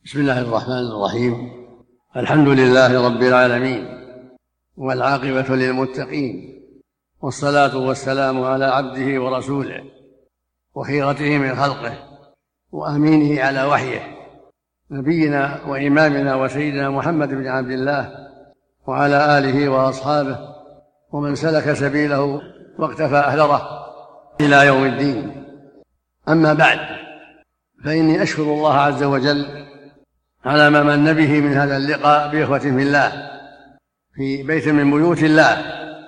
بسم الله الرحمن الرحيم. الحمد لله رب العالمين، والعاقبة للمتقين، والصلاة والسلام على عبده ورسوله وخيرته من خلقه وأمينه على وحيه، نبينا وإمامنا وسيدنا محمد بن عبد الله وعلى آله وأصحابه ومن سلك سبيله واقتفى أثره إلى يوم الدين. أما بعد، فإني أشكر الله عز وجل على ما من به من هذا اللقاء بإخوة في الله في بيت من بيوت الله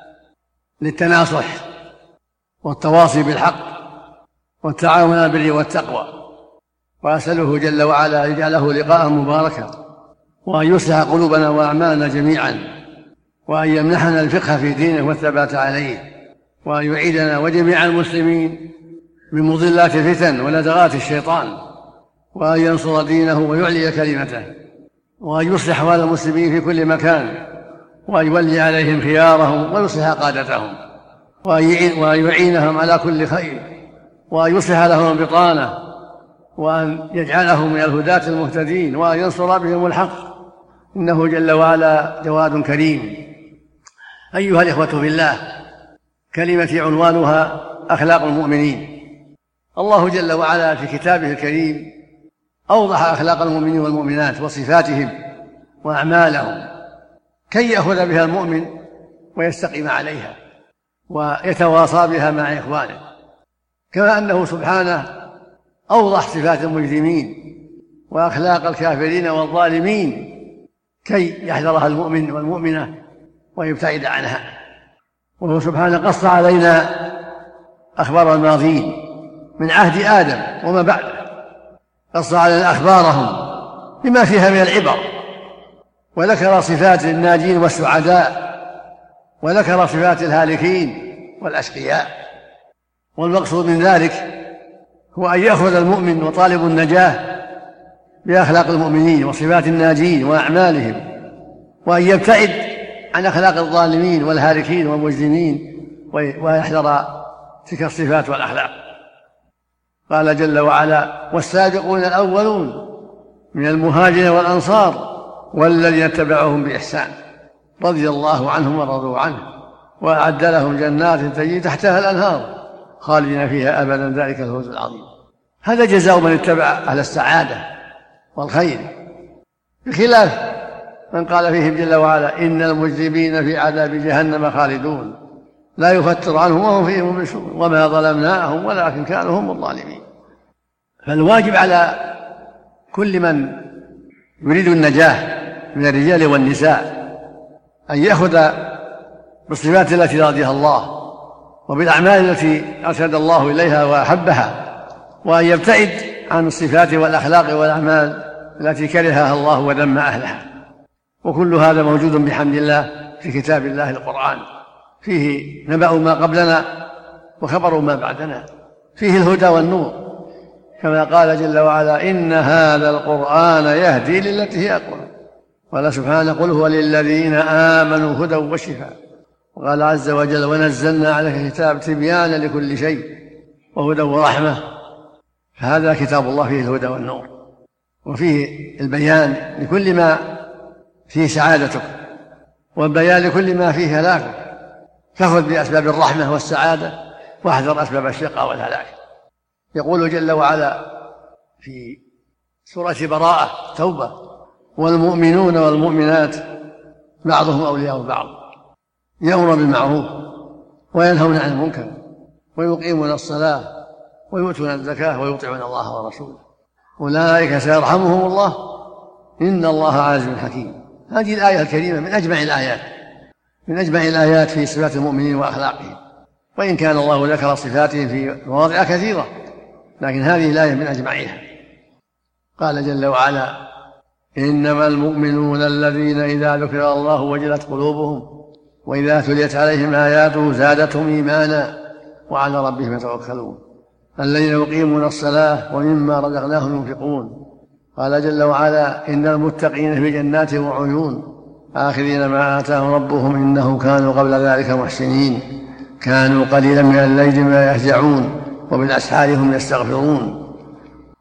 للتناصح والتواصي بالحق والتعاون على البر والتقوى، وأسأله جل وعلا أن يجعله لقاء مباركا، وأن يصلح قلوبنا وأعمالنا جميعا، وأن يمنحنا الفقه في دينه والثبات عليه، وأن يعيدنا وجميع المسلمين من مضلات الفتن ولدغات الشيطان، وأن ينصر دينه ويعلي كلمته، وأن يصلح أحوال المسلمين في كل مكان، وأن يولي عليهم خيارهم ويصلح قادتهم، وأن يعينهم على كل خير، وأن يصلح لهم البطانة، وأن يجعلهم من الهداة المهتدين، وأن ينصر بهم الحق، إنه جل وعلا جواد كريم. أيها الإخوة في الله، كلمتي عنوانها أخلاق المؤمنين. الله جل وعلا في كتابه الكريم أوضح أخلاق المؤمنين والمؤمنات وصفاتهم وأعمالهم كي يأخذ بها المؤمن ويستقيم عليها ويتواصى بها مع إخوانه، كما أنه سبحانه أوضح صفات المجرمين وأخلاق الكافرين والظالمين كي يحذرها المؤمن والمؤمنة ويبتعد عنها. وهو سبحانه قص علينا أخبار الماضين من عهد آدم وما بعده، قص علينا أخبارهم بما فيها من العبر، وذكر صفات الناجين والسعداء، وذكر صفات الهالكين والأشقياء. والمقصود من ذلك هو أن يأخذ المؤمن وطالب النجاة بأخلاق المؤمنين وصفات الناجين وأعمالهم، وأن يبتعد عن أخلاق الظالمين والهالكين والمجرمين ويحذر تلك الصفات والأخلاق. قال جل وعلا: والسابقون الأولون من المهاجرين والأنصار والذين اتبعوهم بإحسان رضي الله عنهم ورضوا عنه وأعد لهم جنات تجري تحتها الأنهار خالدين فيها أبدا ذلك الفوز العظيم. هذا جزاء من اتبع أهل السعادة والخير، بخلاف من قال فيهم جل وعلا: إن المجرمين في عذاب جهنم خالدون لا يفتر عنهم وهم فيه مبلسون وما ظلمناهم ولكن كانوا هم الظالمين. فالواجب على كل من يريد النجاة من الرجال والنساء أن يأخذ بالصفات التي رضيها الله وبالأعمال التي أرشد الله إليها وأحبها، وأن يبتعد عن الصفات والأخلاق والأعمال التي كرهها الله وذم أهلها. وكل هذا موجود بحمد الله في كتاب الله القرآن، فيه نبأ ما قبلنا وخبر ما بعدنا، فيه الهدى والنور، كما قال جل وعلا: إن هذا القرآن يهدي للتي هي أقوم. قال سبحانه: قل هو للذين آمنوا هدى وشفاء. وقال عز وجل: ونزلنا عليك الكتاب تبيانا لكل شيء وهدى ورحمة. فهذا كتاب الله فيه الهدى والنور، وفيه البيان لكل ما فيه سعادتك والبيان لكل ما فيه هلاكك، فخذ بأسباب الرحمة والسعادة واحذر أسباب الشقاء والهلاك. يقول جل وعلا في سورة براءة توبة: والمؤمنون والمؤمنات بعضهم أولياء بعض يأمرون بالمعروف وينهون عن المنكر ويقيمون الصلاة ويؤتون الزكاة ويطيعون الله ورسوله أولئك سيرحمهم الله إن الله عزيز حكيم. هذه الآية الكريمة من أجمع الآيات في صفات المؤمنين وأخلاقهم، وإن كان الله ذكر صفاتهم في مواضع كثيرة، لكن هذه الآية من أجمعها. قال جل وعلا: إنما المؤمنون الذين إذا ذكر الله وجلت قلوبهم وإذا تليت عليهم آياته زادتهم إيمانا وعلى ربهم يتوكلون الذين يقيمون الصلاة ومما رزقناهم ينفقون. قال جل وعلا: إن المتقين في جنات وعيون آخذين ما آتاهم ربهم إنهم كانوا قبل ذلك محسنين كانوا قليلا من الليل ما يهجعون وبالأسحار هم يستغفرون.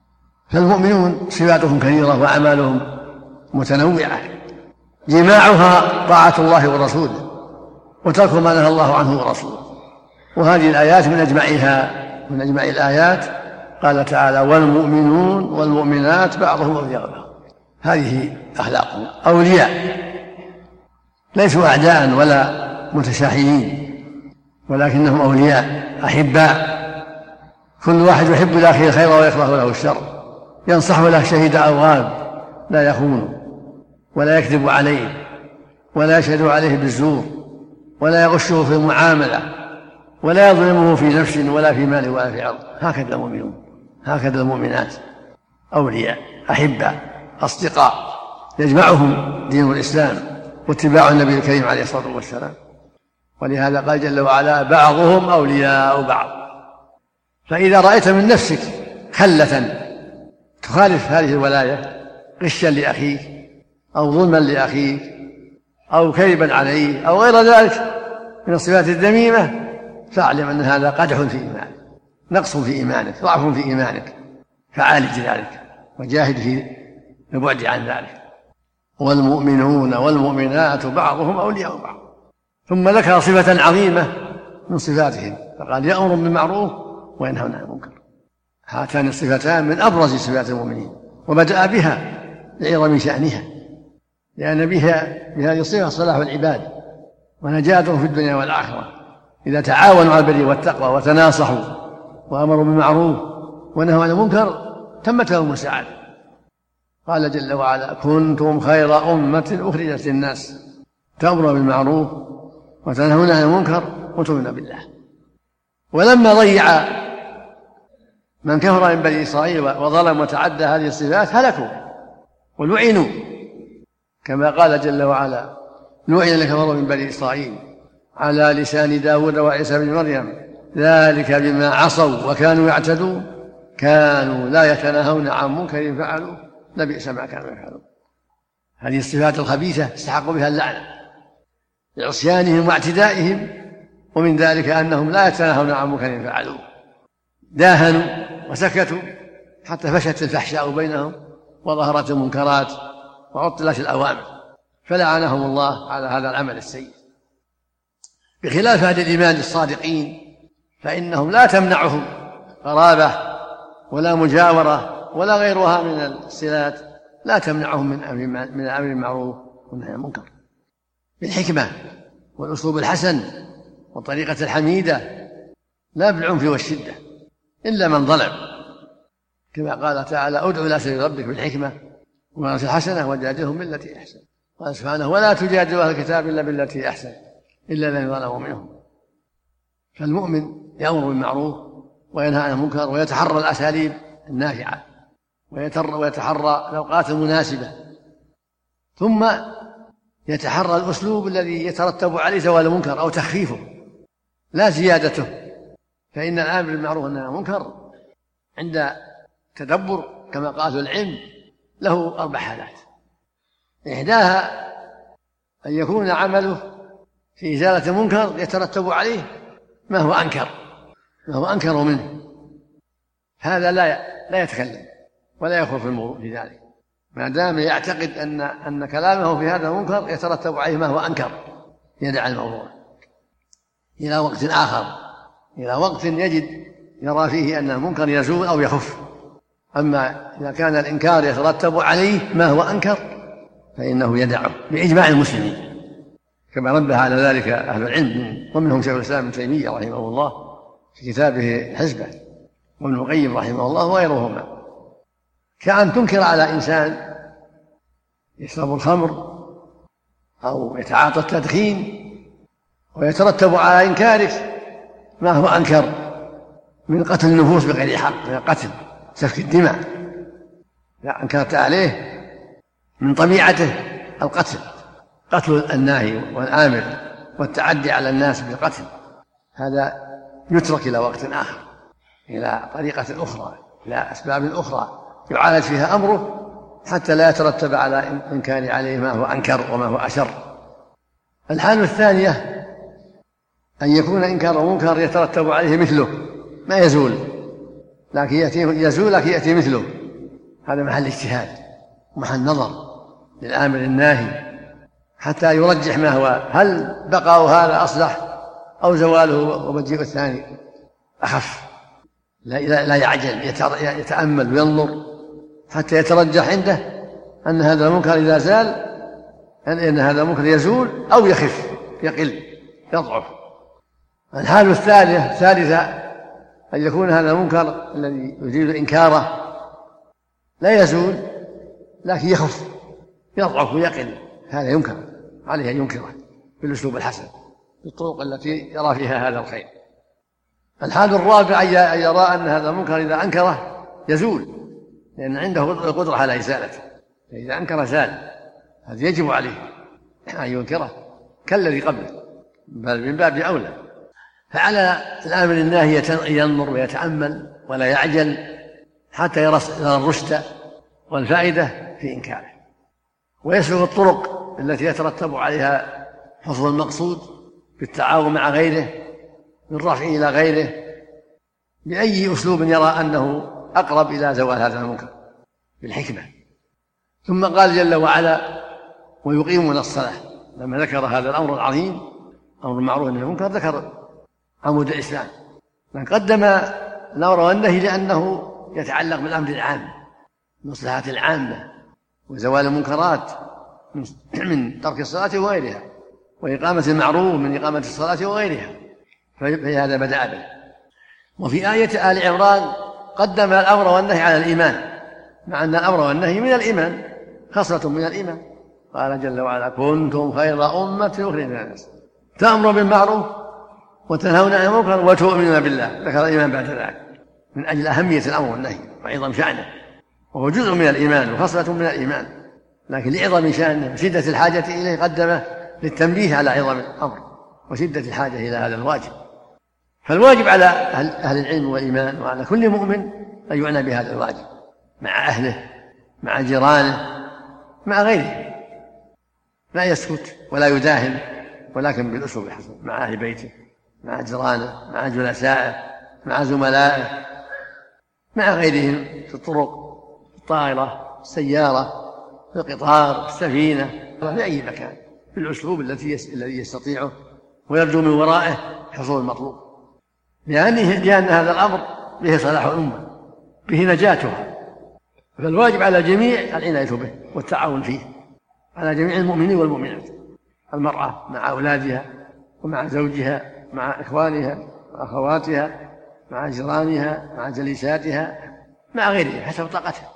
فالمؤمنون صفاتهم كثيرة وأعمالهم متنوعة، جماعها طاعة الله ورسوله وترك ما نهى الله عنه ورسوله. وهذه الآيات من أجمع الآيات. قال تعالى: والمؤمنون والمؤمنات بعضهم أولياء بعض. هذه أخلاقهم، أولياء ليسوا أعداء ولا متشاحنين، ولكنهم أولياء أحباء، كل واحد يحب لأخيه الخير ويكره له الشر، ينصح له شهيد أو غاب، لا يخون ولا يكذب عليه ولا يشهد عليه بالزور ولا يغشه في المعاملة ولا يظلمه في نفس ولا في مال ولا في عرض. هكذا المؤمنون، هكذا المؤمنات، أولياء أحباء أصدقاء، يجمعهم دين الإسلام واتباع النبي الكريم عليه الصلاة والسلام. ولهذا قال جل وعلا: بعضهم أولياء بعض. فإذا رأيت من نفسك خلة تخالف هذه الولاية، غشا لأخيك أو ظلما لأخيك أو كذبا عليه أو غير ذلك من الصفات الذميمة، فاعلم أن هذا قدح في إيمانك، نقص في إيمانك، ضعف في إيمانك، فعالج ذلك وجاهد في البعد عن ذلك. والمؤمنون والمؤمنات بعضهم أولياء بعض. ثم ذكر صفة عظيمة من صفاتهم فقال: يأمر بالمعروف وينهون عن المنكر. هاتان الصفتان من أبرز صفات المؤمنين، وبدأ بها لعظم شأنها، لأن بهذه الصفة صلاح العباد ونجاتهم في الدنيا والآخرة. إذا تعاونوا على البر والتقوى وتناصحوا وأمروا بالمعروف ونهوا عن المنكر تمت لهم السعادة. قال جل وعلا: كنتم خير أمة أخرجت للناس تأمرون بالمعروف وتنهون عن المنكر وتؤمنون بالله. ولما ضيع من كفر من بني إسرائيل وظلم وتعدى هذه الصفات هلكوا ولعنوا، كما قال جل وعلا: لعن الذين كفروا من بني إسرائيل على لسان داود وعيسى بن مريم ذلك بما عصوا وكانوا يعتدون كانوا لا يتناهون عن منكر فعلوا لبئس ما كانوا يفعلون. هذه الصفات الخبيثة استحقوا بها اللعنة لعصيانهم واعتدائهم، ومن ذلك أنهم لا يتناهون عن منكر فعلوا، داهنوا وسكتوا حتى فشت الفحشاء بينهم وظهرت المنكرات وعطلت الأوامر، فلعنهم الله على هذا العمل السيء. بخلاف أهل الإيمان الصادقين فإنهم لا تمنعهم قرابة ولا مجاورة ولا غيرها من الصلات، لا تمنعهم من أمر المعروف والنهي عن المنكر بالحكمة والأسلوب الحسن والطريقة الحميدة، لا بالعنف والشدة إلا من ظلم، كما قال تعالى: ادع إلى سبيل ربك بالحكمة والموعظة الحسنة وجادلهم بالتي أحسن. قال سبحانه: ولا تجادلوا أهل الكتاب إلا بالتي أحسن إلا الذين ظلموا منهم. فالمؤمن يأمر بالمعروف وينهى عن المنكر ويتحرى الأساليب النافعة ويتحرى الأوقات المناسبة، ثم يتحرى الأسلوب الذي يترتب عليه زوال المنكر أو تخفيفه لا زيادته. فإن الآمر بالمعروف والنهي عن المنكر عند تدبر كما قال العلم له 4 حالات. إحداها أن يكون عمله في إزالة المنكر يترتب عليه ما هو أنكر منه، هذا لا يتكلم ولا يخوض في الموضوع في ذلك، ما دام يعتقد أن كلامه في هذا المنكر يترتب عليه ما هو أنكر، يدع الموضوع إلى وقت آخر، إلى وقت يرى فيه أن المنكر يزول أو يخف. أما إذا كان الإنكار يترتب عليه ما هو أنكر فإنه يدعه بإجماع المسلمين، كما نبه على ذلك أهل العلم ومنهم شيخ الإسلام ابن تيمية رحمه الله في كتابه الحزبة، وابن القيم رحمه الله وغيرهما. كأن تنكر على إنسان يشرب الخمر أو يتعاطى التدخين ويترتب على إنكارك ما هو أنكر من قتل النفوس بغير حق، من قتل سفك الدماء، لا أنكرت عليه من طبيعته قتل الناهي والآمر والتعدي على الناس بالقتل، هذا يترك إلى وقت آخر، إلى طريقة أخرى، إلى أسباب أخرى يعالج فيها أمره حتى لا يترتب على إنكار عليه ما هو أنكر وما هو أشر. الحالة الثانية أن يكون إنكار منكر يترتب عليه مثله، ما يزول لكن يأتي مثله هذا محل اجتهاد ومحل نظر للآمر الناهي حتى يرجح ما هو، هل بقاء هذا أصلح أو زواله ومجيء الثاني أخف. لا يعجل، يتأمل وينظر حتى يترجح عنده أن هذا المنكر إذا زال أن هذا المنكر يزول أو يخف يقل يضعف. الحالة الثالثة أن يكون هذا المنكر الذي يريد إنكاره لا يزول لكن يخف يضعف ويقل، هذا ينكر عليه أن ينكره بالأسلوب الحسن بالطرق التي يرى فيها هذا الخير. الحال الرابع أن يرى أن هذا المنكر إذا أنكره يزول، لأن عنده قدرة على إزالته، فإذا أنكر زال. هذا يجب عليه أن ينكره كالذي قبله، بل من باب أولى. فعلى الآمر الناهي ينظر ويتأمل ولا يعجل حتى يرى الرشد والفائدة في إنكاره، ويسلك الطرق التي يترتب عليها حصول المقصود بالتعاون مع غيره، من رفع إلى غيره، بأي أسلوب يرى أنه أقرب إلى زوال هذا المنكر بالحكمة. ثم قال جل وعلا: ويقيمون الصلاة. لما ذكر هذا الأمر العظيم أمر المعروف والنهي عن المنكر ذكر عمود الإسلام، من قدم الأمر والنهي لأنه يتعلق بالأمر العام، المصلحة العامة وزوال المنكرات من ترك الصلاة وغيرها، وإقامة المعروف من إقامة الصلاة وغيرها، فهذا بدأ به. وفي آية آل عمران قدم الأمر والنهي على الإيمان، مع أن الأمر والنهي من الإيمان، خصلة من الإيمان. قال جل وعلا: كنتم خير أمة أخرجت للناس تأمرون بالمعروف وتنهون عن المنكر وتؤمنون بالله. ذكر الإيمان بعد ذلك من أجل أهمية الأمر والنهي وعظم شأنه، وهو جزء من الإيمان وخصلة من الإيمان، لكن لعظم شأنه وشدة الحاجة إليه قدمه للتنبيه على عظم الأمر وشدة الحاجة إلى هذا الواجب. فالواجب على أهل العلم والإيمان وعلى كل مؤمن أن يعنى بهذا الواجب مع أهله، مع جيرانه، مع غيره، لا يسكت ولا يداهن، ولكن بالأسلوب الحسن مع أهل بيته، مع جيرانه، مع جلسائه، مع زملائه، مع غيرهم في الطرق، في الطائرة، في السيارة، في القطار، في السفينة، في أي مكان، بالأسلوب الذي يستطيعه ويرجو من ورائه حصول المطلوب، لأن هذا الأمر به صلاح الأمة، به نجاتها. فالواجب على الجميع العناية به والتعاون فيه، على جميع المؤمنين والمؤمنات، المرأة مع أولادها ومع زوجها، مع إخوانها وأخواتها، مع جيرانها، مع جليساتها، مع غيرها حسب طاقتها،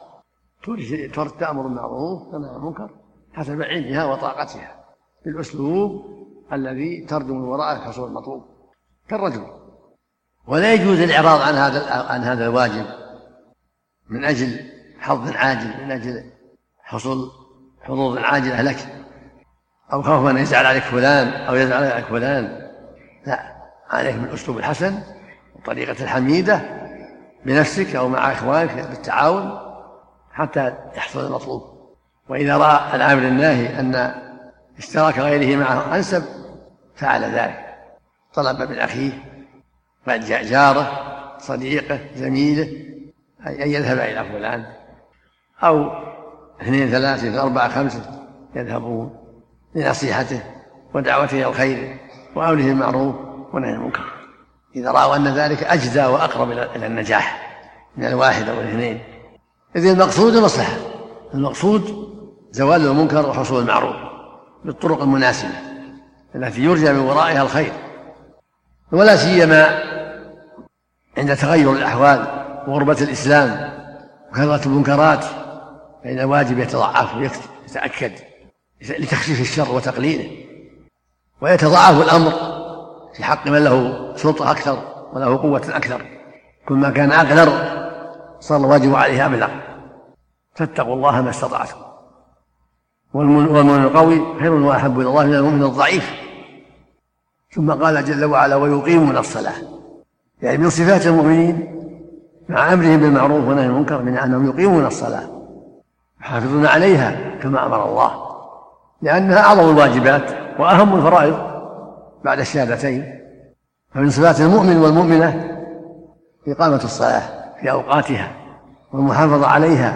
تأمر بالمعروف وتنهى عن المنكر حسب علمها وطاقتها، بالأسلوب الذي ترجو من وراءه حصول المطلوب كالرجل. ولا يجوز الإعراض عن هذا الواجب من أجل حظ عاجل، من أجل حصول حظوظ عاجلة لك، أو خوفا أن يزعل عليك فلان أو يزعل عليك فلان. لا، عليك بالأسلوب الحسن والطريقة الحميدة بنفسك أو مع إخوانك بالتعاون حتى يحصل المطلوب. وإذا رأى العامل الناهي أن اشتراك غيره معه أنسب فعل ذلك، طلب من أخيه جاره صديقه زميله أن يذهب إلى فلان، أو 2 3 4 5 يذهبون لنصيحته ودعوته إلى الخير وأمره بالمعروف ونهي عن المنكر، إذا رأوا أن ذلك أجدى وأقرب إلى النجاح من الواحد أو الاثنين. إذن المقصود المصلحة، المقصود زوال المنكر وحصول المعروف بالطرق المناسبة التي يرجى من ورائها الخير، ولا سيما عند تغير الأحوال وغربة الإسلام وكثرة المنكرات، فإن الواجب يتضعف ويتأكد لتخفيف الشر وتقليله، ويتضاعف الأمر في حق من له سلطة أكثر وله قوة أكثر. كل ما كان أقدر صار الواجب عليه أبلغ. فاتقوا الله ما استطعتم، والمؤمن القوي خير وأحب إلى الله من المؤمن الضعيف. ثم قال جل وعلا: ويقيمون الصلاة، يعني من صفات المؤمنين مع أمرهم بالمعروف ونهي عن المنكر من أنهم يقيمون الصلاة يحافظون عليها كما أمر الله، لأنها أعظم الواجبات وأهم الفرائض بعد الشهادتين. فمن صفات المؤمن والمؤمنة إقامة الصلاة في أوقاتها والمحافظة عليها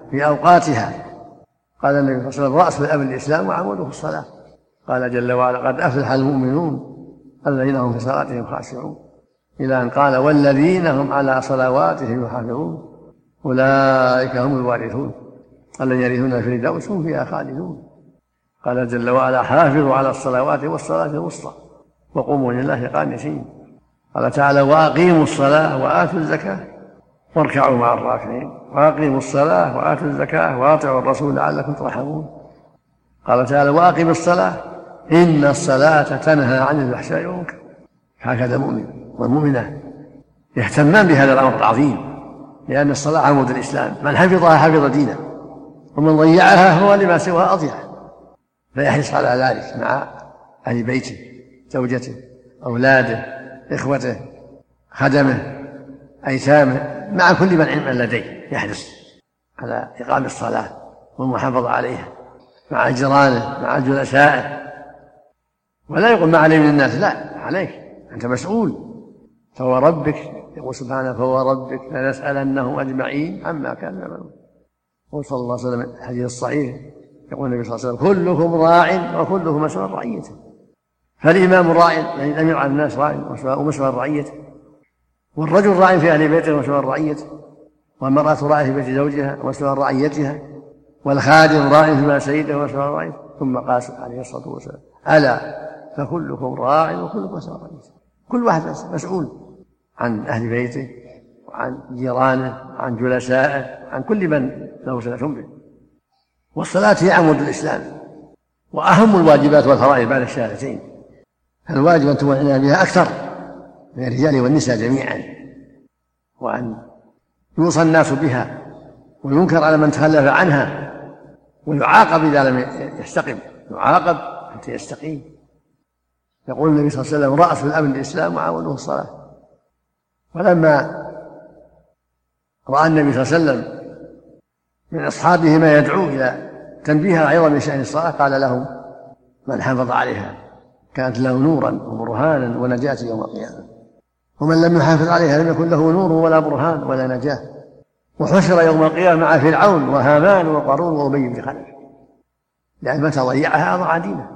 في أوقاتها. قال النبي صلى الله عليه وسلم: رأس الأمر الإسلام وعموده الصلاة. قال جل وعلا: قد أفلح المؤمنون الذين هم في صلاتهم خاشعون، إلى أن قال: والذين هم على صلواتهم يحافظون أولئك هم الوارثون الذين يرثون الفردوس هم فيها خالدون. قال جل وعلا: حافظوا على الصلوات والصلاة الوسطى وقوموا لله قانتين. قال تعالى: وأقيموا الصلاة وآتوا الزكاة واركعوا مع الراكعين. وأقيموا الصلاة وآتوا الزكاة وأطيعوا الرسول لعلكم ترحمون. قال تعالى: وأقيموا الصلاة إن الصلاة تنهى عن الفحشاء والمنكر. هكذا المؤمن والمؤمنة يهتمان بهذا الأمر العظيم، لأن الصلاة عمود الإسلام، من حفظها حفظ دينه، ومن ضيعها هو لما سواها أضيع. فيحرص على ذلك مع أهل بيته، زوجته، أولاده، إخوته، خدمه، أيتامه، مع كل من لديه يحرص على إقام الصلاة والمحافظة عليها، مع جيرانه، مع جلسائه. ولا يقول ما عليه من الناس، لا، عليك، أنت مسؤول. فهو ربك، يقول سبحانه: فهو ربك لنسألنهم أجمعين عما كانوا يعملون. قال صلى الله عليه وسلم الحديث الصحيح، يقول النبي صلى الله عليه وسلم: كلكم راع وكلكم مسؤول عن رعيته. فالإمام راع، يعني الأمير على الناس راع ومسؤول عن رعيته، والرجل راع في أهل بيته ومسؤول عن رعيته، والمرأة راع في بيت زوجها ومسؤول عن رعيتها، والخادم راع فيما سيده ومسؤول عن رعيته. ثم قال عليه الصلاة والسلام: ألا فكلكم راع وكلكم مسؤول عن رعيته. كل واحد مسؤول عن أهل بيته وعن جيرانه وعن جلسائه، عن كل من له صلة به. والصلاة هي عمود الإسلام وأهم الواجبات والفرائض بعد الشهادتين، فالواجب أن توعنا بها أكثر من الرجال والنساء جميعا، وأن يوصى الناس بها وينكر على من تخلف عنها، ويعاقب إذا لم يستقم، يعاقب حتى يستقيم. يقول النبي صلى الله عليه وسلم: رأس الأمر الإسلام وعموده الصلاة. ولما رأى النبي صلى الله عليه وسلم من أصحابه ما يدعو إلى تنبيه عظم من شأن الصلاة، قال لهم: من حافظ عليها كانت له نورا وبرهانا ونجاة يوم القيامة، ومن لم يحافظ عليها لم يكن له نور ولا برهان ولا نجاة، وحشر يوم القيامة مع فرعون وهامان وقارون وأبي بن خلف، لأن متى ضيعها أضاع دينه.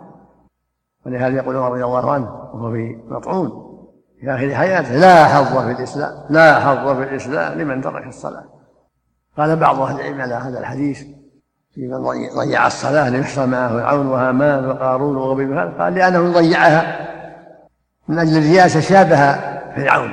ولهذا يقول عمر رضي الله عنه وهو في مطعون في آخر حياته: لا حظ في الإسلام، لا حظ في الإسلام لمن ترك الصلاة. قال بعض أهل العلم على هذا الحديث في من ضيع الصلاة ليحصل معه فرعون وهامان وقارون وأبي بن خلف، قال: لأنه ضيعها من أجل الرياسة شابه فرعون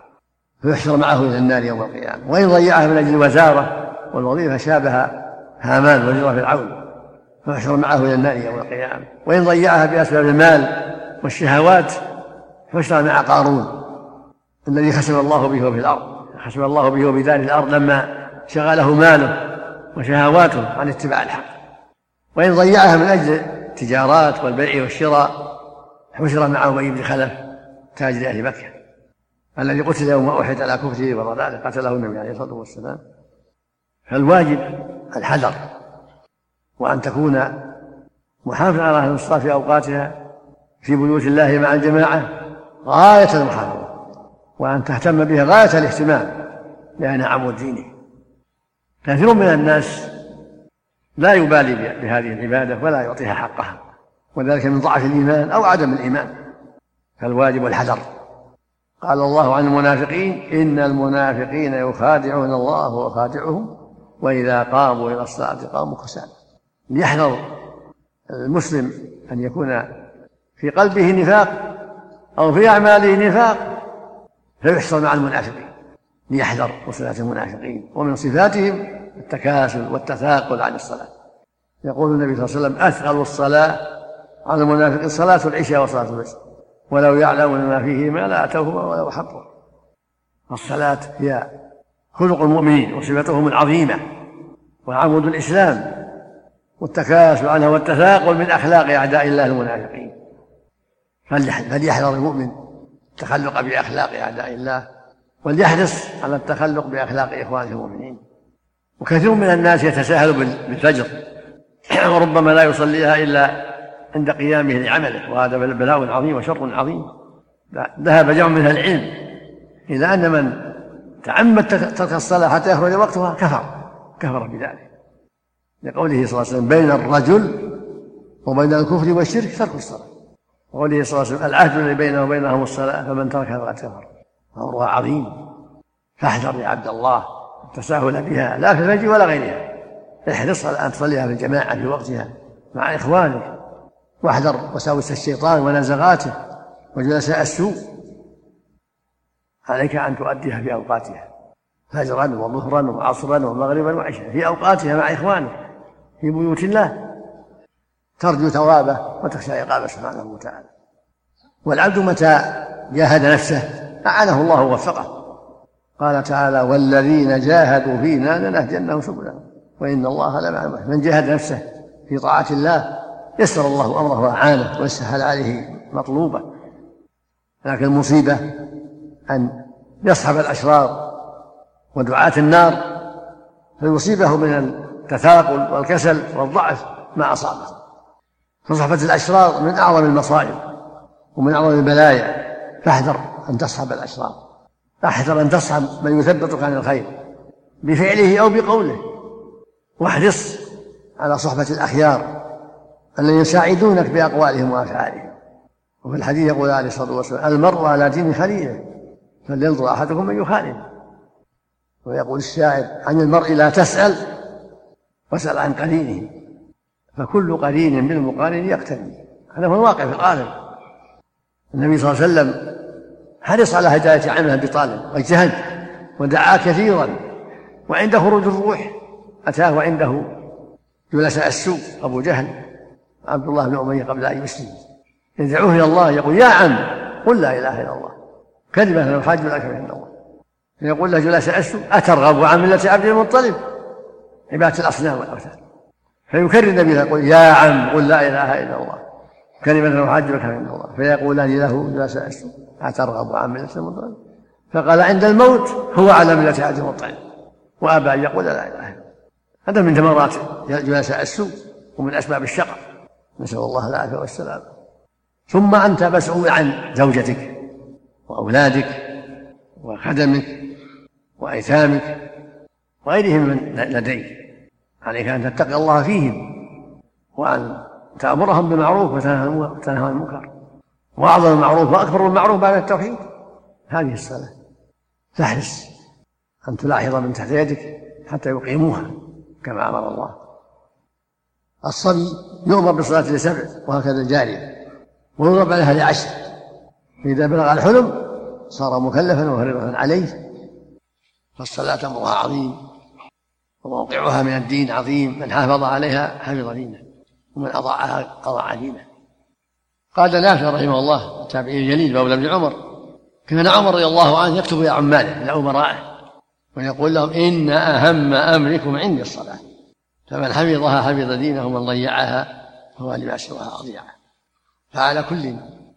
فيحشر معه إلى النار يوم القيامة، وإن ضيعها من أجل الوزارة والوظيفة شابه هامان وزير فرعون فيحشر معه إلى النار يوم القيامة، وإن ضيعها بأسباب المال والشهوات فيحشر مع قارون الذي خسف الله به في الأرض، خسف الله به بدار الأرض لما شغله ماله وشهواته عن اتباع الحق. وإن ضيعها من أجل التجارات والبيع والشراء حشر معه أبي بن خلف تاجر أهل مكة الذي قتل يوم أحد على كفره وضلاله، قتله النبي عليه الصلاة والسلام. فالواجب الحذر، وأن تكون محافظة على الصلاة في أوقاتها في بيوت الله مع الجماعة غاية المحافظة، وأن تهتم بها غاية الاهتمام، لأنها عمود دينه. كثير من الناس لا يبالي بهذه العبادة ولا يعطيها حقها، وذلك من ضعف الإيمان أو عدم الإيمان. فالواجب الحذر. قال الله عن المنافقين: إن المنافقين يخادعون الله وخادعهم وإذا قاموا إلى الصلاة قاموا كسالى. ليحذر المسلم أن يكون في قلبه نفاق أو في أعماله نفاق فيحصل مع المنافقين، ليحذر صفات المنافقين. ومن صفاتهم التكاسل والتثاقل عن الصلاة. يقول النبي صلى الله عليه وسلم: أثقل الصلاة على المنافقين صلاة العشاء وصلاة الفجر ولو يعلمون ما فيهما لأتوهما ولو حبوا. الصلاة هي خلق المؤمنين وصفتهم العظيمة وعمود الإسلام، والتكاسل عنها والتثاقل من أخلاق أعداء الله المنافقين. فليحذر المؤمن التخلق بأخلاق أعداء الله، وليحرص على التخلق بأخلاق إخوانه المؤمنين. وكثير من الناس يتساهل بالفجر وربما لا يصليها إلا عند قيامه لعمله، وهذا بلاء عظيم وشر عظيم. ذهب جمع من العلم إلى أن من تعمد ترك الصلاة حتى يخرج وقتها كفر بذلك، لقوله صلى الله عليه وسلم بين الرجل وبين الكفر والشرك ترك الصلاة، وقوله صلى الله عليه وسلم العهد الذي بينه وبينهم الصلاة فمن تركها فقد كفر. أمرها عظيم، فاحذر يا عبد الله التساهل بها لا في الفجر ولا غيرها، احرص على أن تصليها في الجماعة في وقتها مع إخوانك، واحذر وساوس الشيطان ونزغاته وجلساء السوء. عليك أن تؤديها في أوقاتها فجرا وظهرا وعصرا ومغربا وعشاء في أوقاتها مع إخوانك في بيوت الله، ترجو ثوابه وتخشى عقابه سبحانه وتعالى. والعبد متى جاهد نفسه أعانه الله ووفقه، قال تعالى والذين جاهدوا فينا لنهدينهم سبلنا وإن الله لمع المحسنين. من جاهد نفسه في طاعة الله يسر الله أمره وأعانه ويسهل عليه مطلوبه. لكن المصيبة أن يصحب الأشرار ودعاة النار فيصيبه من التثاقل والكسل والضعف ما أصابه. فصحبة الأشرار من أعظم المصائب ومن أعظم البلايا، فاحذر أن تصحب الأشرار، احذر أن تصحب من يثبتك عن الخير بفعله أو بقوله، واحرص على صحبة الأخيار الذين يساعدونك بأقوالهم وأفعالهم. وفي الحديث يقول عليه الصلاة والسلام المرء على دين خليله فلينظر أحدكم من يخالف. ويقول الشاعر عن المرء لا تسأل واسأل عن قرينه فكل قرين بالمقارن يقتدي. هذا هو الواقع في الغالب. النبي صلى الله عليه وسلم حرص على هداية عمه أبي طالب واجتهد ودعا كثيرا، وعند خروج الروح أتاه وعنده جلساء السوء أبو جهل عبد الله بن أمية قبل أن يسلم يدعوه إلى الله يقول يا عم قل لا إله إلا الله كلمة لو حاج لك عند الله. يقول له جلساء السوء أترغب عن ملة عبد المطلب عبادة الأصنام والأوثان، فيكرر النبي يقول يا عم قل لا إله إلا الله كلمة لو حاج لك عند الله، فيقولان له جلساء السوء أترغب عن ملة المطلب، فقال عند الموت هو على ملة عبد المطلب وأبى أن يقول لا إله إلا الله. هذا من ثمرات جلساء السوء ومن أسباب الشقاء، نسأل الله العافية والسلام. ثم أنت مسؤول عن زوجتك وأولادك وخدمك وأيتامك وغيرهم من لديك، عليك أن تتقي الله فيهم وأن تأمرهم بالمعروف وتنهى عن المنكر. وأعظم المعروف وأكبر المعروف بعد التوحيد هذه الصلاة، فاحرص أن تلاحظ من تحت يدك حتى يقيموها كما أمر الله. الصبي يؤمر بالصلاة ل7 وهكذا الجارية، ويضرب عليها ل10، فإذا بلغ الحلم صار مكلفا وفريضة عليه. فالصلاة أمرها عظيم وموقعها من الدين عظيم، من حافظ عليها حفظ دينه ومن أضاعها أضاع دينه. قال نافع رحمه الله التابعي الجليل مولى بن عمر كان عمر رضي الله عنه يكتب إلى عماله إلى أمرائه ويقول لهم إن أهم أمركم عندي الصلاة، فمن حفظها حفظ دينه ومن ضيعها فهو لما سواها أضيعه. فعلى كل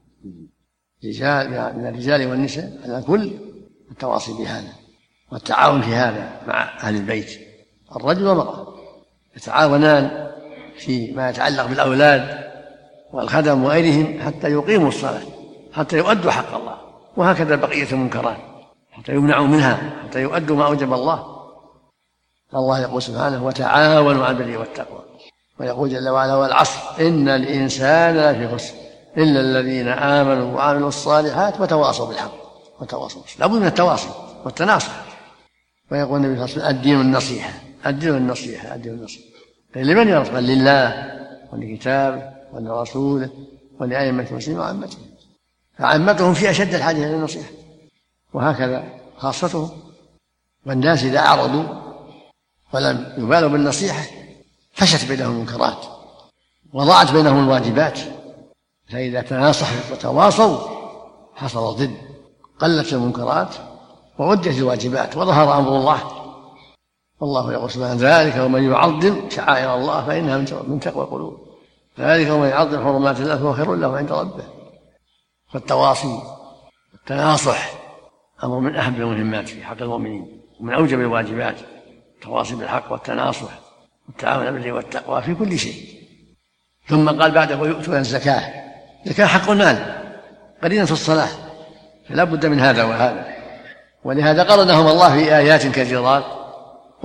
رجال من الرجال والنساء على كل التواصي بهذا والتعاون في هذا مع أهل البيت، الرجل والمرأة يتعاونان فيما يتعلق بالأولاد والخدم وغيرهم حتى يقيموا الصلاة، حتى يؤدوا حق الله، وهكذا بقية المنكرات حتى يمنعوا منها، حتى يؤدوا ما أوجب الله. الله يقول سبحانه وتعاونوا على البر والتقوى، ويقول جل وعلا والعصر إن الإنسان لفي خسر إلا الذين آمنوا وعملوا الصالحات وتواصوا بالحق وتواصوا بالصبر. لابد من التواصي والتناصح. ويقول النبي صلى الله عليه وسلم الدين النصيحة الدين النصيحة الدين النصيحة. لمن يا رسول؟ لله ولكتابه ولرسوله ولأئمة المسلمين وعامتهم، فعامتهم في أشد الحاجة إلى النصيحة، وهكذا خاصتهم. والناس إذا أعرضوا ولم يبالوا بالنصيحة فشت بينهم المنكرات وضاعت بينهم الواجبات. فإذا تناصحوا وتواصوا حصل الضد، قلت المنكرات وعدت الواجبات وظهر أمر الله. والله يقول سبحانه ذلك ومن يعظم شعائر الله فإنها من تقوى القلوب، ذلك ومن يعظم حرمات الله فهو خير له عند ربه. فالتواصي والتناصح أمر من أهم المهمات في حق المؤمنين ومن أوجب الواجبات، التواصي بالحق والتناصح والتعاون بالبر والتقوى في كل شيء. ثم قال بعده ويؤتون الزكاة، الزكاة حق المال قرينة في الصلاة، فلا بد من هذا وهذا. ولهذا قرنهم الله في آيات كثيرات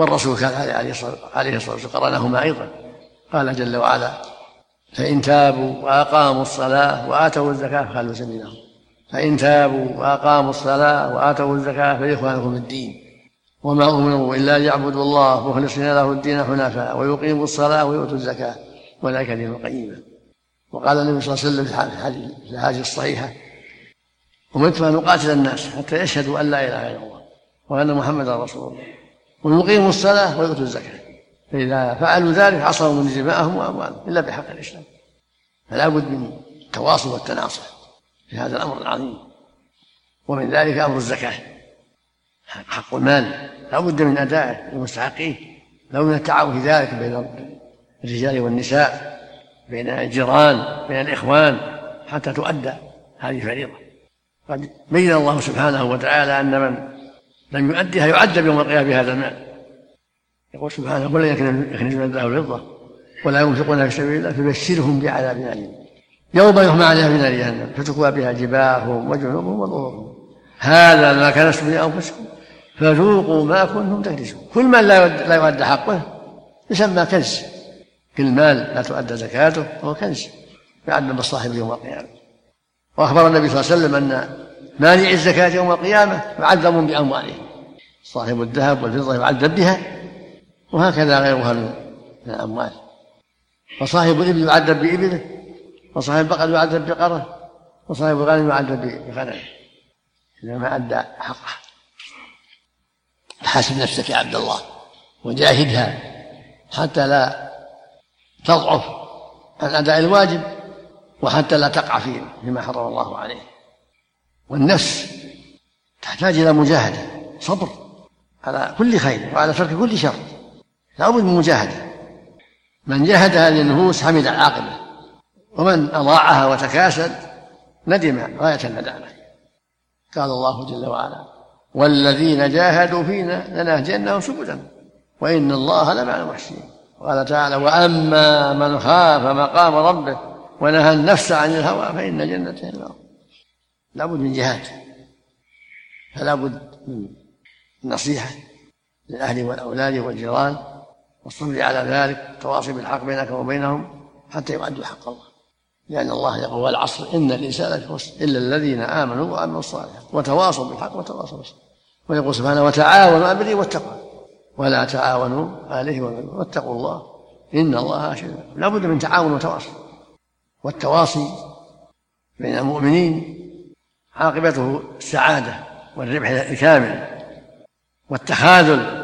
والرسول كان عليه الصلاة والسلام قرنهما أيضا. قال جل وعلا: فإن تابوا وأقاموا الصلاة وآتوا الزكاة فخلوا سبيلهم. فإن تابوا وأقاموا الصلاة وآتوا الزكاة فإخوانكم في الدين وما أمروا إلا ليعبدوا الله مخلصين له الدين حنفاء ويقيموا الصلاة ويؤتوا الزكاة وذلك دين القيمة. وقال النبي صلى الله عليه وسلم في الحديث الصحيحة: أمرت أن أقاتل الناس حتى يشهدوا أن لا إله إلا الله وأن محمدا رسول الله ويقيموا الصلاة ويؤتوا الزكاة، فإذا فعلوا ذلك عصموا من دماءهم وأموالهم إلا بحق الإسلام. فلا بد من التواصل والتناصح في هذا الأمر العظيم. ومن ذلك أمر الزكاة، حق المال لا بد من أدائه لمستحقيه، لا بد من التعاون في ذلك بين الرجال والنساء، بين الجيران، بين الإخوان، حتى تؤدى هذه الفريضة. قد بين الله سبحانه وتعالى أن من لم يؤدها يعذب يوم القيامة بهذا المال. يقول سبحانه: ولا يكنزون الذهب والفضة ولا ينفقونها في سبيل الله فبشرهم بعذاب أليم يوم يحمى عليها في نار جهنم فتكوى بها جباههم وجنوبهم وظهورهم هذا ما كنزتم لأنفسكم فذوقوا ما كنتم تكنزون. كل مال لا يؤدى حقه يسمى كنز. كل مال لا تؤدى زكاته هو كنز يعذب الصاحب يوم القيامة. وأخبر النبي صلى الله عليه وسلم أن مانع الزكاة يوم القيامة يعذب بأموالهم. صاحب الذهب والفضة يعذب بها، وهكذا غيرها من الأموال. وصاحب الإبل يعذب بإبله، وصاحب البقر يعذب بقره، وصاحب الغنم يعذب بغنمه إذا ما أدى حقه. حاسب نفسك يا عبد الله وجاهدها حتى لا تضعف عن أداء الواجب، وحتى لا تقع فيما حرم الله عليه. والنفس تحتاج إلى مجاهدة، صبر على كل خير وعلى ترك كل شر، لا بد من مجاهدة. من جاهد هذه النفوس حمد العاقبة، ومن أضاعها وتكاسل ندم غاية الندامة. قال الله جل وعلا: والذين جاهدوا فينا لنهدينهم سبلنا وإن الله لمع المحسنين. وقال تعالى: وأما من خاف مقام ربه ونهى النفس عن الهوى فإن الجنة هي المأوى. لا بد من جهاد، فلا بد من النصيحة للأهل والأولاد والجيران والصبر على ذلك، التواصي بالحق بينك وبينهم حتى يؤدوا حق الله، لأن الله يقول: والعصر إن الإنسان لفي خسر إلا الذين آمنوا وعملوا الصالحات وتواصوا بالحق وتواصوا بالصبر. ويقول سبحانه: وتعاونوا على البر والتقوى ولا تعاونوا عليه واتقوا الله إن الله شديد. لا بد من تعاون وتواصي، والتواصي بين المؤمنين عاقبته السعادة والربح الكامل، والتخاذل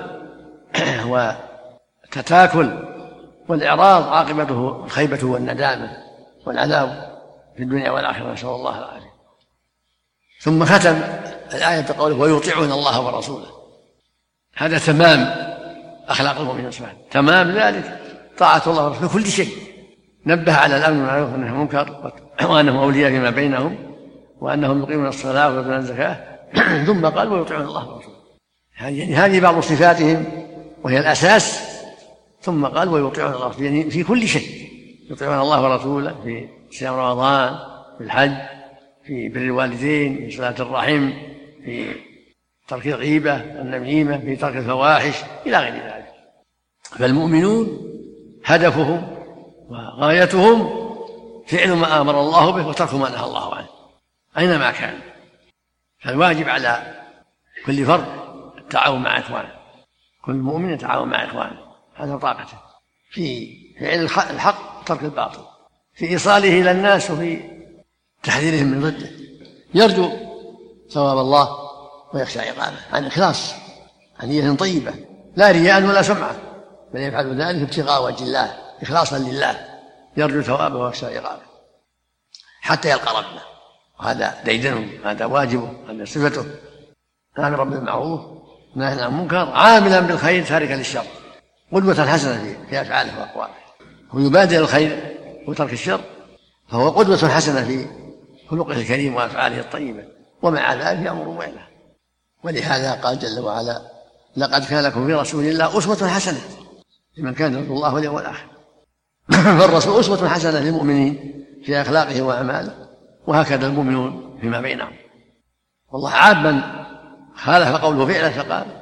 والتتاكل والإعراض عاقبته الخيبة والندامة والعذاب في الدنيا والآخرة، نسأل الله العافية. ثم ختم الآية بقوله: ويطيعون الله ورسوله. هذا تمام أخلاق المؤمنين سبحانه، تمام ذلك طاعة الله ورسوله في كل شيء. نبه على الأمر والمعروف والنهي عن المنكر، وأنهم أولياء فيما بينهم، وأنهم يقيمون الصلاة ويؤتون الزكاة. ثم قال: ويطيعون الله ورسوله. هذه بعض صفاتهم وهي الأساس. ثم قال: ويطيعون الله ورسوله، يعني في كل شيء يطيعون الله ورسوله، في صيام رمضان، في الحج، في بر الوالدين، في صلة الرحم، في ترك الغيبة النميمة، في ترك الفواحش إلى غير ذلك. فالمؤمنون هدفهم وغايتهم فعل ما أمر الله به وترك ما نهى الله عنه أينما كان. فالواجب على كل فرد التعاون مع إخوانه، كل مؤمن يتعاون مع إخوانه هذا طاقته في فعل الحق ترك الباطل، في إيصاله إلى الناس وفي تحذيرهم من ضده، يرجو ثواب الله ويخشى عقابه عن إخلاص، عن نية طيبة لا رياء ولا سمعة، بل يفعل ذلك ابتغاء وجه الله إخلاصا لله، يرجو ثوابه ويخشى عقابه حتى يلقى ربه. وهذا ديدنه، هذا واجبه، هذا صفته، آمر بالمعروف نهى عن المنكر، عاملا بالخير تاركا للشر، قدوة حسنة في أفعاله وأقواله. هو يبادر الخير وترك الشر، فهو قدوة حسنة في خلقه الكريم وأفعاله الطيبة، ومع ذلك يأمر وينهى. ولهذا قال جل وعلا: لقد كان لكم في رسول الله أسوة حسنة لمن كان يرجو الله واليوم الآخر. فالرسول أسوة حسنة للمؤمنين في أخلاقه وأعماله، وهكذا المؤمنون فيما بينهم. والله عاب من خالف قوله فعلا فقال: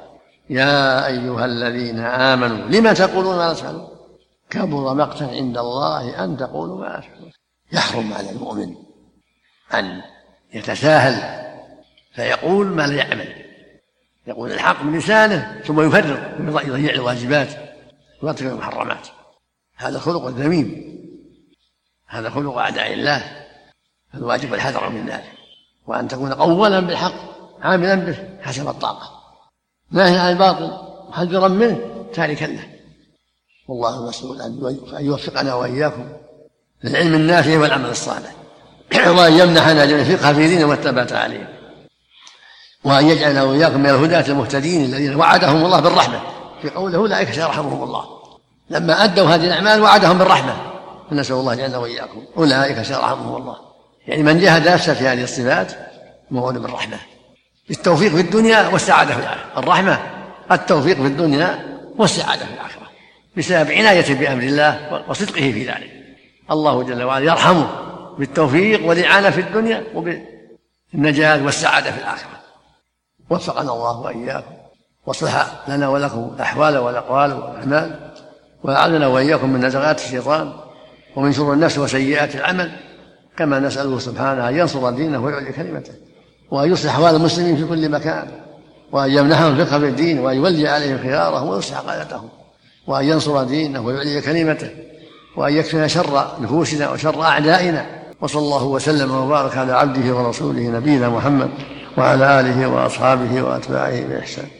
يا أيها الذين آمنوا لم تقولون ما لا تفعلون كبر مقتا عند الله أن تقولوا ما لا تفعلون. يحرم على المؤمن أن يتساهل فيقول ما لا يعمل، يقول الحق بلسانه ثم يفرط يضيع الواجبات ويترك المحرمات. هذا خلق ذميم، هذا خلق أعداء الله، الواجب الحذر من ذلك، وأن تكون قولا بالحق عاملا به حسب الطاقة، ناهيا عن الباطل محذرا منه تاركا له. والله المسؤول أن يوفقنا وإياكم للعلم النافع والعمل الصالح، وأن يمنحنا الفقه في دينه والثبات عليه، وأن يجعلنا وإياكم من الهداة المهتدين الذين وعدهم الله بالرحمة في قوله أولئك سيرحمهم الله. لما أدوا هذه الأعمال وعدهم بالرحمة، فنسأل الله جعلنا وإياكم أولئك سيرحمهم الله، يعني من جاهد نفسه في هذه الصفات موعود بالرحمة، بالتوفيق في الدنيا والسعادة في الآخرة. الرحمة التوفيق في الدنيا والسعادة في الآخرة بسبب عنايته بأمر الله وصدقه في ذلك. الله جل وعلا يرحمه بالتوفيق والإعانة في الدنيا وبالنجاة والسعادة في الآخرة. وفقنا الله وإياكم واصلح لنا ولكم الأحوال والأقوال والأعمال، وأعاذنا وإياكم من نزغات الشيطان ومن شرور النفس وسيئات العمل، كما نسأله سبحانه أن ينصر دينه ويعلي كلمته، وأن يصلح أحوال المسلمين في كل مكان، وأن يمنحهم الفقه في الدين، وأن يولي عليهم خيارهم ويصلح قادتهم، وأن ينصر دينه ويعلي كلمته، وأن يكفينا شر نفوسنا وشر أعدائنا. وصلى الله وسلم وبارك على عبده ورسوله نبينا محمد وعلى آله وأصحابه وأتباعه بإحسان.